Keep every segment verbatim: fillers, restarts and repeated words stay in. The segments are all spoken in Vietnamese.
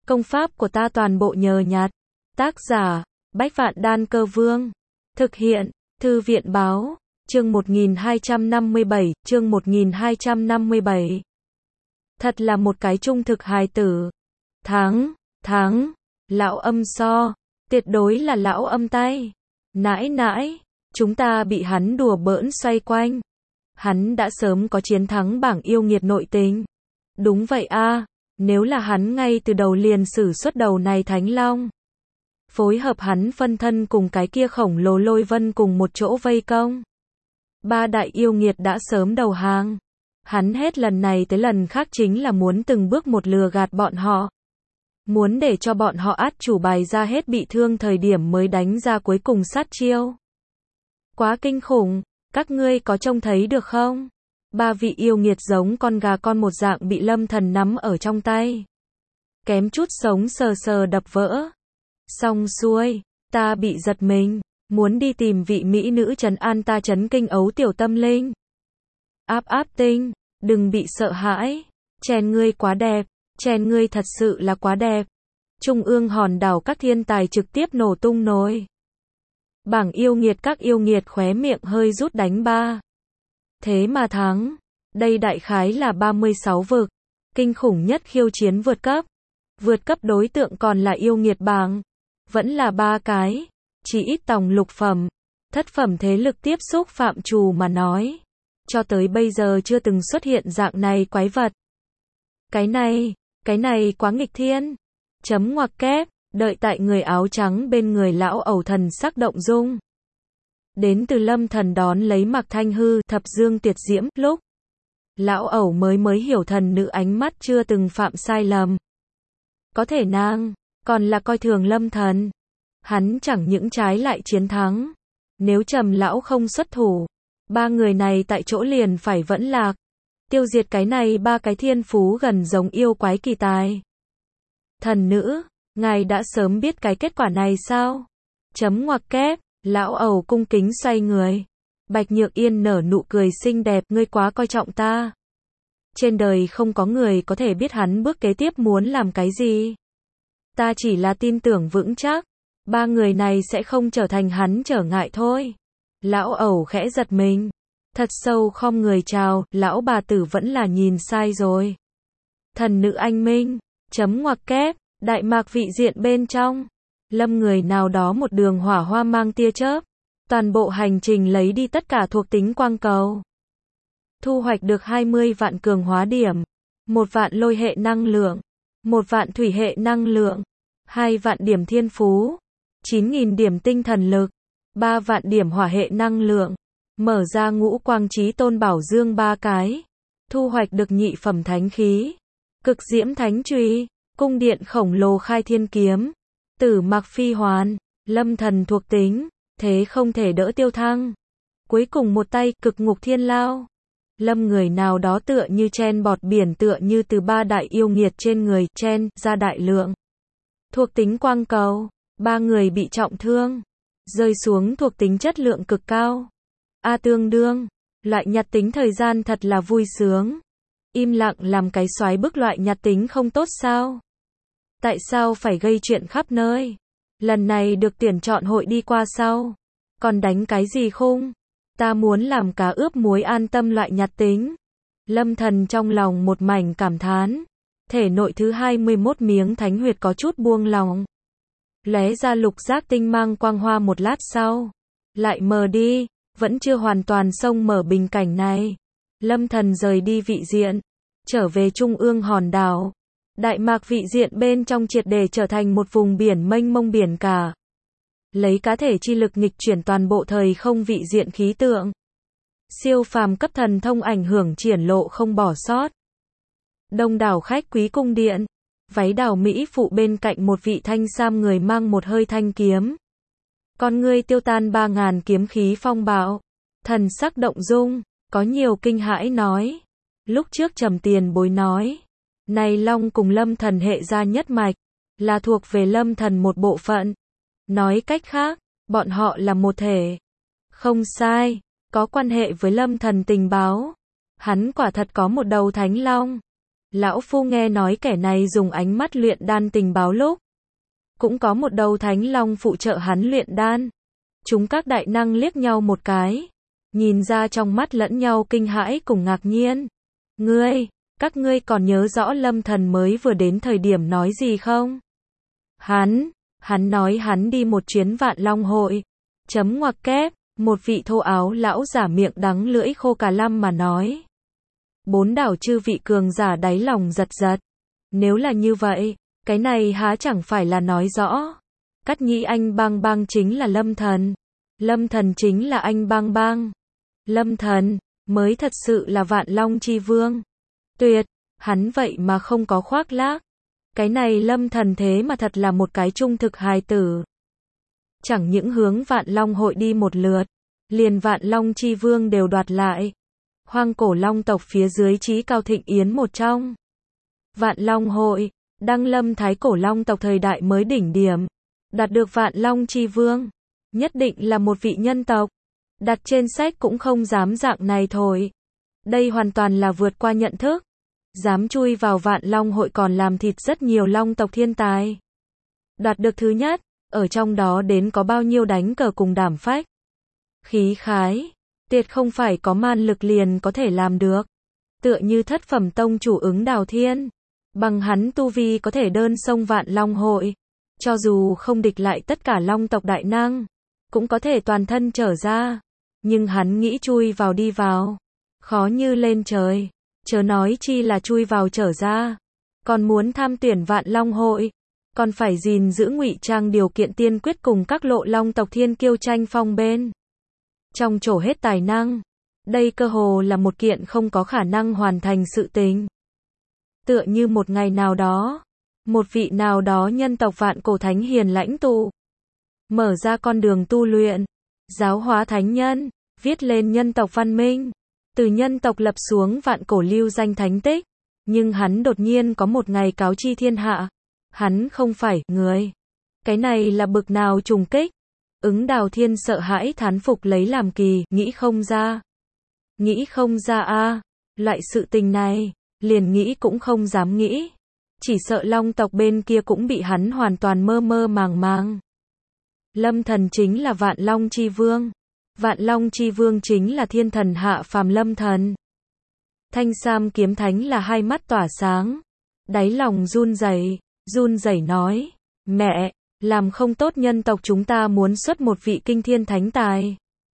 Công pháp của ta toàn bộ nhờ nhặt. Tác giả, Bách Vạn Đan Cơ Vương. Thực hiện, Thư viện Báo. Chương một nghìn hai trăm năm mươi bảy, chương một nghìn hai trăm năm mươi bảy. Thật là một cái trung thực hài tử. Thắng, thắng, lão âm so, tuyệt đối là lão âm tay. Nãi nãi, chúng ta bị hắn đùa bỡn xoay quanh. Hắn đã sớm có chiến thắng bảng yêu nghiệt nội tình. Đúng vậy a, nếu là hắn ngay từ đầu liền sử xuất đầu này Thánh Long. Phối hợp hắn phân thân cùng cái kia khổng lồ Lôi Vân cùng một chỗ vây công. Ba đại yêu nghiệt đã sớm đầu hàng. Hắn hết lần này tới lần khác chính là muốn từng bước một lừa gạt bọn họ. Muốn để cho bọn họ át chủ bài ra hết bị thương thời điểm mới đánh ra cuối cùng sát chiêu. Quá kinh khủng, các ngươi có trông thấy được không? Ba vị yêu nghiệt giống con gà con một dạng bị Lâm Thần nắm ở trong tay. Kém chút sống sờ sờ đập vỡ. Xong xuôi, ta bị giật mình, muốn đi tìm vị mỹ nữ trấn an ta chấn kinh ấu tiểu tâm linh. Áp áp tinh, đừng bị sợ hãi, chèn ngươi quá đẹp, chèn ngươi thật sự là quá đẹp. Trung ương hòn đảo các thiên tài trực tiếp nổ tung nồi. Bảng yêu nghiệt các yêu nghiệt khóe miệng hơi rút đánh ba. Thế mà thắng, đây đại khái là ba mươi sáu vực, kinh khủng nhất khiêu chiến vượt cấp. Vượt cấp đối tượng còn là yêu nghiệt bảng, vẫn là ba cái, chỉ ít tòng lục phẩm, thất phẩm thế lực tiếp xúc phạm trù mà nói. Cho tới bây giờ chưa từng xuất hiện dạng này quái vật. Cái này, cái này quá nghịch thiên. Chấm ngoặc kép, đợi tại người áo trắng bên người lão ẩu thần sắc động dung. Đến từ Lâm Thần đón lấy Mạc Thanh Hư thập dương tuyệt diễm, lúc lão ẩu mới mới hiểu thần nữ ánh mắt chưa từng phạm sai lầm. Có thể nàng, còn là coi thường Lâm Thần. Hắn chẳng những trái lại chiến thắng. Nếu Trầm lão không xuất thủ, ba người này tại chỗ liền phải vẫn lạc. Tiêu diệt cái này ba cái thiên phú gần giống yêu quái kỳ tài. Thần nữ, ngài đã sớm biết cái kết quả này sao? Chấm ngoặc kép, lão ẩu cung kính xoay người. Bạch Nhược Yên nở nụ cười xinh đẹp, ngươi quá coi trọng ta. Trên đời không có người có thể biết hắn bước kế tiếp muốn làm cái gì. Ta chỉ là tin tưởng vững chắc, ba người này sẽ không trở thành hắn trở ngại thôi. Lão ẩu khẽ giật mình, thật sâu khom người chào, lão bà tử vẫn là nhìn sai rồi. Thần nữ anh minh, chấm ngoặc kép, đại mạc vị diện bên trong. Lâm người nào đó một đường hỏa hoa mang tia chớp. Toàn bộ hành trình lấy đi tất cả thuộc tính quang cầu. Thu hoạch được hai mươi vạn cường hóa điểm, một vạn lôi hệ năng lượng, một vạn thủy hệ năng lượng, hai vạn điểm thiên phú, chín nghìn điểm tinh thần lực, ba vạn điểm hỏa hệ năng lượng. Mở ra ngũ quang chí tôn bảo dương ba cái. Thu hoạch được nhị phẩm thánh khí, cực diễm thánh chùy, cung điện khổng lồ khai thiên kiếm, tử mặc phi hoàn, Lâm Thần thuộc tính, thế không thể đỡ tiêu thăng. Cuối cùng một tay, cực ngục thiên lao. Lâm người nào đó tựa như chen bọt biển, tựa như từ ba đại yêu nghiệt trên người chen ra đại lượng thuộc tính quang cầu. Ba người bị trọng thương, rơi xuống thuộc tính chất lượng cực cao. A tương đương, loại nhặt tính thời gian thật là vui sướng. Im lặng làm cái xoái bức loại nhặt tính không tốt sao? Tại sao phải gây chuyện khắp nơi? Lần này được tuyển chọn hội đi qua sau, còn đánh cái gì khung? Ta muốn làm cá ướp muối an tâm loại nhặt tính. Lâm Thần trong lòng một mảnh cảm thán. Thể nội thứ hai mươi mốt miếng thánh huyệt có chút buông lòng. Lóe ra lục giác tinh mang quang hoa một lát sau, lại mờ đi, vẫn chưa hoàn toàn xông mở bình cảnh này. Lâm Thần rời đi vị diện, trở về trung ương hòn đảo. Đại mạc vị diện bên trong triệt để trở thành một vùng biển mênh mông biển cả. Lấy cá thể chi lực nghịch chuyển toàn bộ thời không vị diện khí tượng. Siêu phàm cấp thần thông ảnh hưởng triển lộ không bỏ sót. Đông đảo khách quý cung điện. Váy đào mỹ phụ bên cạnh một vị thanh sam người mang một hơi thanh kiếm. Con ngươi tiêu tan ba ngàn kiếm khí phong bạo. Thần sắc động dung, có nhiều kinh hãi nói. Lúc trước Trầm Tiền Bối nói, này Long cùng Lâm Thần hệ gia nhất mạch, là thuộc về Lâm Thần một bộ phận. Nói cách khác, bọn họ là một thể. Không sai, có quan hệ với Lâm Thần tình báo. Hắn quả thật có một đầu Thánh Long. Lão Phu nghe nói kẻ này dùng ánh mắt luyện đan tình báo lúc. Cũng có một đầu thánh long phụ trợ hắn luyện đan. Chúng các đại năng liếc nhau một cái. Nhìn ra trong mắt lẫn nhau kinh hãi cùng ngạc nhiên. Ngươi, các ngươi còn nhớ rõ Lâm Thần mới vừa đến thời điểm nói gì không? Hắn, hắn nói hắn đi một chuyến Vạn Long hội. Chấm ngoặc kép, một vị thô áo lão giả miệng đắng lưỡi khô cả lăm mà nói. Bốn đảo chư vị cường giả đáy lòng giật giật. Nếu là như vậy, cái này há chẳng phải là nói rõ. Cát Nhĩ Anh Bang Bang chính là Lâm Thần. Lâm Thần chính là Anh Bang Bang. Lâm Thần, mới thật sự là Vạn Long Chi Vương. Tuyệt, hắn vậy mà không có khoác lác. Cái này Lâm Thần thế mà thật là một cái trung thực hài tử. Chẳng những hướng Vạn Long hội đi một lượt, liền Vạn Long Chi Vương đều đoạt lại. Hoang cổ long tộc phía dưới chí cao thịnh yến một trong. Vạn Long hội, đăng lâm thái cổ long tộc thời đại mới đỉnh điểm. Đạt được Vạn Long Chi Vương, nhất định là một vị nhân tộc. Đặt trên sách cũng không dám dạng này thôi. Đây hoàn toàn là vượt qua nhận thức. Dám chui vào Vạn Long hội còn làm thịt rất nhiều long tộc thiên tài. Đoạt được thứ nhất, ở trong đó đến có bao nhiêu đánh cờ cùng đảm phách. Khí khái, tuyệt không phải có man lực liền có thể làm được. Tựa như thất phẩm tông chủ Ứng Đào Thiên. Bằng hắn tu vi có thể đơn xông Vạn Long hội. Cho dù không địch lại tất cả long tộc đại năng, cũng có thể toàn thân trở ra. Nhưng hắn nghĩ chui vào đi vào. Khó như lên trời. Chớ nói chi là chui vào trở ra. Còn muốn tham tuyển Vạn Long hội. Còn phải gìn giữ ngụy trang điều kiện tiên quyết cùng các lộ long tộc thiên kiêu tranh phong bên. Trong trổ hết tài năng. Đây cơ hồ là một kiện không có khả năng hoàn thành sự tình. Tựa như một ngày nào đó, một vị nào đó nhân tộc vạn cổ thánh hiền lãnh tụ. Mở ra con đường tu luyện. Giáo hóa thánh nhân. Viết lên nhân tộc văn minh. Từ nhân tộc lập xuống vạn cổ lưu danh thánh tích. Nhưng hắn đột nhiên có một ngày cáo chi thiên hạ. Hắn không phải người. Cái này là bực nào trùng kích. Ứng Đào Thiên sợ hãi thán phục lấy làm kỳ, nghĩ không ra. Nghĩ không ra a, loại sự tình này, liền nghĩ cũng không dám nghĩ. Chỉ sợ long tộc bên kia cũng bị hắn hoàn toàn mơ mơ màng màng. Lâm Thần chính là Vạn Long Chi Vương. Vạn Long Chi Vương chính là thiên thần hạ phàm Lâm Thần. Thanh Sam Kiếm Thánh là hai mắt tỏa sáng. Đáy lòng run rẩy, run rẩy nói, mẹ, làm không tốt nhân tộc chúng ta muốn xuất một vị kinh thiên thánh tài.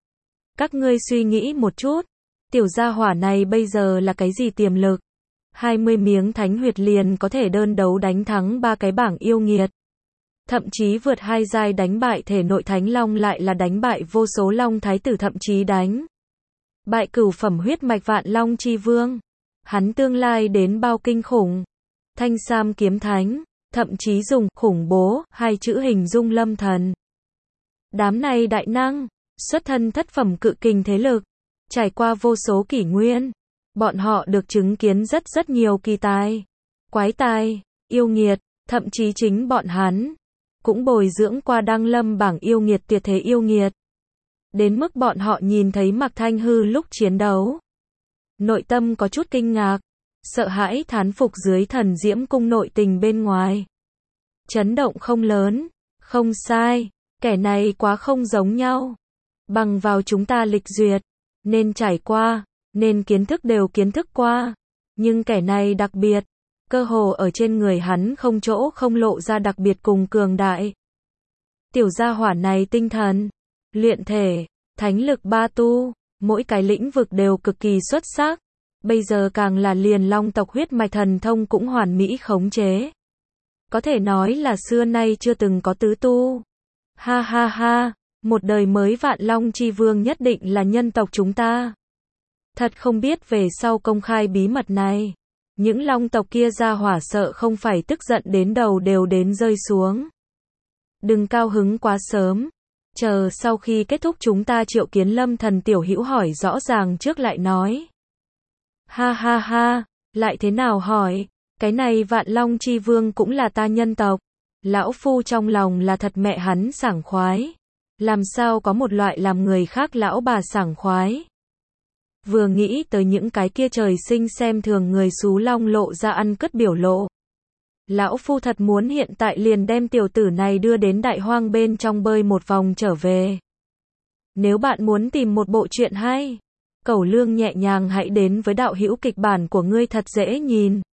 Các ngươi suy nghĩ một chút, tiểu gia hỏa này bây giờ là cái gì tiềm lực? hai mươi miếng thánh huyệt liền có thể đơn đấu đánh thắng ba cái bảng yêu nghiệt. Thậm chí vượt hai giai đánh bại thể nội thánh long lại là đánh bại vô số long thái tử thậm chí đánh. Bại cửu phẩm huyết mạch Vạn Long Chi Vương. Hắn tương lai đến bao kinh khủng. Thanh Sam Kiếm Thánh, thậm chí dùng khủng bố hai chữ hình dung Lâm Thần. Đám này đại năng, xuất thân thất phẩm cự kình thế lực, trải qua vô số kỷ nguyên, bọn họ được chứng kiến rất rất nhiều kỳ tài, quái tài, yêu nghiệt, thậm chí chính bọn hắn cũng bồi dưỡng qua đăng lâm bảng yêu nghiệt tuyệt thế yêu nghiệt. Đến mức bọn họ nhìn thấy Mạc Thanh Hư lúc chiến đấu, nội tâm có chút kinh ngạc, sợ hãi thán phục dưới thần diễm cung nội tình bên ngoài. Chấn động không lớn, không sai, kẻ này quá không giống nhau. Bằng vào chúng ta lịch duyệt, nên trải qua, nên kiến thức đều kiến thức qua. Nhưng kẻ này đặc biệt, cơ hồ ở trên người hắn không chỗ không lộ ra đặc biệt cùng cường đại. Tiểu gia hỏa này tinh thần, luyện thể, thánh lực ba tu, mỗi cái lĩnh vực đều cực kỳ xuất sắc. Bây giờ càng là liền long tộc huyết mạch thần thông cũng hoàn mỹ khống chế. Có thể nói là xưa nay chưa từng có tứ tu. Ha ha ha, một đời mới Vạn Long Chi Vương nhất định là nhân tộc chúng ta. Thật không biết về sau công khai bí mật này, những long tộc kia ra hỏa sợ không phải tức giận đến đầu đều đến rơi xuống. Đừng cao hứng quá sớm, chờ sau khi kết thúc chúng ta triệu kiến Lâm Thần tiểu hữu hỏi rõ ràng trước lại nói. Ha ha ha, lại thế nào hỏi, cái này Vạn Long Chi Vương cũng là ta nhân tộc. Lão Phu trong lòng là thật mẹ hắn sảng khoái. Làm sao có một loại làm người khác lão bà sảng khoái. Vừa nghĩ tới những cái kia trời sinh xem thường người xú long lộ ra ăn cất biểu lộ. Lão phu thật muốn hiện tại liền đem tiểu tử này đưa đến đại hoang bên trong bơi một vòng trở về. Nếu bạn muốn tìm một bộ truyện hay, Cẩu Lương nhẹ nhàng hãy đến với đạo hữu kịch bản của ngươi thật dễ nhìn.